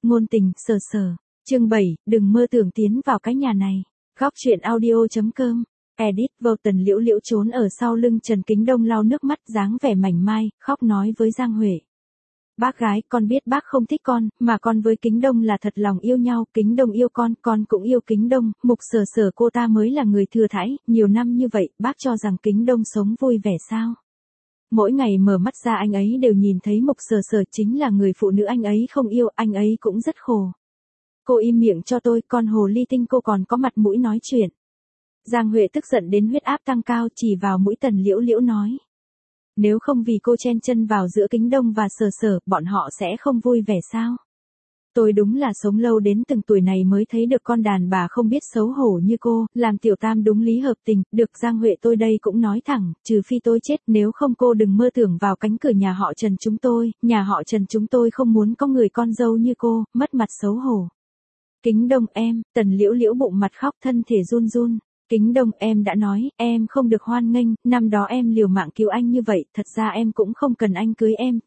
ngôn tình, sờ sờ. Chương 7, đừng mơ tưởng tiến vào cái nhà này. Góc truyện audio.com. Edit vào Tần Liễu Liễu trốn ở sau lưng Trần Kính Đông lau nước mắt dáng vẻ mảnh mai, khóc nói với Giang Huệ. Bác gái, con biết bác không thích con, mà con với Kính Đông là thật lòng yêu nhau, Kính Đông yêu con cũng yêu Kính Đông, Mục Sở Sở cô ta mới là người thừa thãi, nhiều năm như vậy, bác cho rằng Kính Đông sống vui vẻ sao? Mỗi ngày mở mắt ra anh ấy đều nhìn thấy Mục Sở Sở chính là người phụ nữ anh ấy không yêu, anh ấy cũng rất khổ. Cô im miệng cho tôi, con hồ ly tinh cô còn có mặt mũi nói chuyện. Giang Huệ tức giận đến huyết áp tăng cao chỉ vào mũi Tần Liễu Liễu nói. Nếu không vì cô chen chân vào giữa Kính Đông và Sở Sở, bọn họ sẽ không vui vẻ sao? Tôi đúng là sống lâu đến từng tuổi này mới thấy được con đàn bà không biết xấu hổ như cô, làm tiểu tam đúng lý hợp tình, được Giang Huệ tôi đây cũng nói thẳng, trừ phi tôi chết, nếu không cô đừng mơ tưởng vào cánh cửa nhà họ Trần chúng tôi, nhà họ Trần chúng tôi không muốn có người con dâu như cô, mất mặt xấu hổ. Kính Đông em, Tần Liễu Liễu bụng mặt khóc thân thể run run. Kính Đông em đã nói, em không được hoan nghênh, năm đó em liều mạng cứu anh như vậy, thật ra em cũng không cần anh cưới em,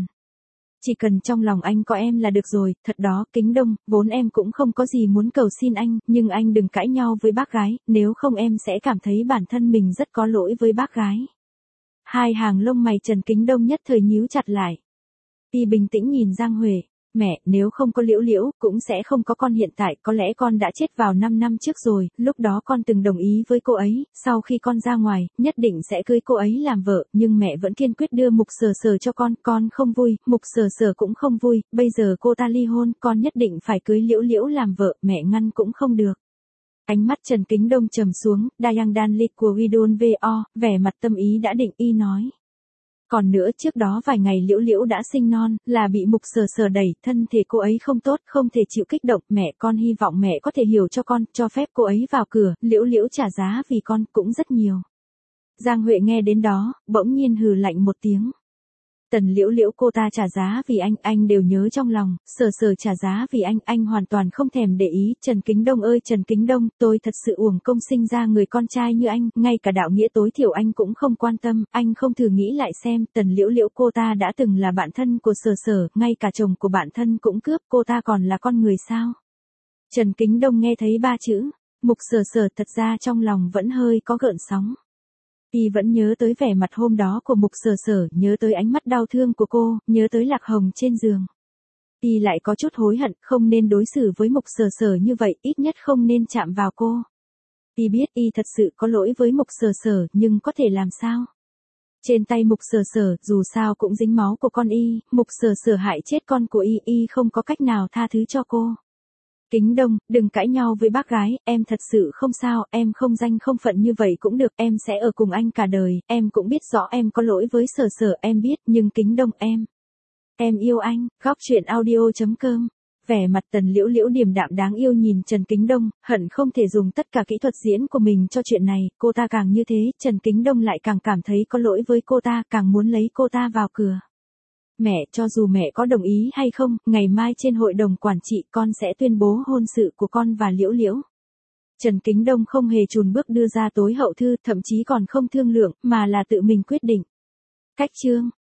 chỉ cần trong lòng anh có em là được rồi, thật đó, Kính Đông, vốn em cũng không có gì muốn cầu xin anh, nhưng anh đừng cãi nhau với bác gái, nếu không em sẽ cảm thấy bản thân mình rất có lỗi với bác gái. Hai hàng lông mày Trần Kính Đông nhất thời nhíu chặt lại. Y bình tĩnh nhìn Giang Huệ. Mẹ, nếu không có Liễu Liễu, cũng sẽ không có con hiện tại, có lẽ con đã chết vào 5 năm trước rồi, lúc đó con từng đồng ý với cô ấy, sau khi con ra ngoài, nhất định sẽ cưới cô ấy làm vợ, nhưng mẹ vẫn kiên quyết đưa Mục Sở Sở cho con không vui, Mục Sở Sở cũng không vui, bây giờ cô ta ly hôn, con nhất định phải cưới Liễu Liễu làm vợ, mẹ ngăn cũng không được. Ánh mắt Trần Kính Đông trầm xuống, Dayang Dan Lik của Widon VO, vẻ mặt tâm ý đã định y nói. Còn nữa trước đó vài ngày Liễu Liễu đã sinh non, là bị Mục Sở Sở đẩy, thân thể cô ấy không tốt, không thể chịu kích động, mẹ con hy vọng mẹ có thể hiểu cho con, cho phép cô ấy vào cửa, Liễu Liễu trả giá vì con cũng rất nhiều. Giang Huệ nghe đến đó, bỗng nhiên hừ lạnh một tiếng. Tần Liễu Liễu cô ta trả giá vì anh đều nhớ trong lòng, Sở Sở trả giá vì anh hoàn toàn không thèm để ý, Trần Kính Đông ơi Trần Kính Đông, tôi thật sự uổng công sinh ra người con trai như anh, ngay cả đạo nghĩa tối thiểu anh cũng không quan tâm, anh không thử nghĩ lại xem, Tần Liễu Liễu cô ta đã từng là bạn thân của Sở Sở, ngay cả chồng của bạn thân cũng cướp, cô ta còn là con người sao? Trần Kính Đông nghe thấy ba chữ, Mục Sở Sở thật ra trong lòng vẫn hơi có gợn sóng. Y vẫn nhớ tới vẻ mặt hôm đó của Mục Sở Sở, nhớ tới ánh mắt đau thương của cô, nhớ tới Lạc Hồng trên giường. Y lại có chút hối hận, không nên đối xử với Mục Sở Sở như vậy, ít nhất không nên chạm vào cô. Y biết Y thật sự có lỗi với Mục Sở Sở, nhưng có thể làm sao? Trên tay Mục Sở Sở, dù sao cũng dính máu của con Y, Mục Sở Sở hại chết con của Y không có cách nào tha thứ cho cô. Kính Đông, đừng cãi nhau với bác gái, em thật sự không sao, em không danh không phận như vậy cũng được, em sẽ ở cùng anh cả đời, em cũng biết rõ em có lỗi với Sở Sở, em biết, nhưng Kính Đông em yêu anh. Góc truyện audio.com. Vẻ mặt Tần Liễu Liễu điềm đạm đáng yêu nhìn Trần Kính Đông, hận không thể dùng tất cả kỹ thuật diễn của mình cho chuyện này, cô ta càng như thế, Trần Kính Đông lại càng cảm thấy có lỗi với cô ta, càng muốn lấy cô ta vào cửa. Mẹ, cho dù mẹ có đồng ý hay không, ngày mai trên hội đồng quản trị con sẽ tuyên bố hôn sự của con và Liễu Liễu. Trần Kính Đông không hề chùn bước đưa ra tối hậu thư, thậm chí còn không thương lượng, mà là tự mình quyết định. Cách chương.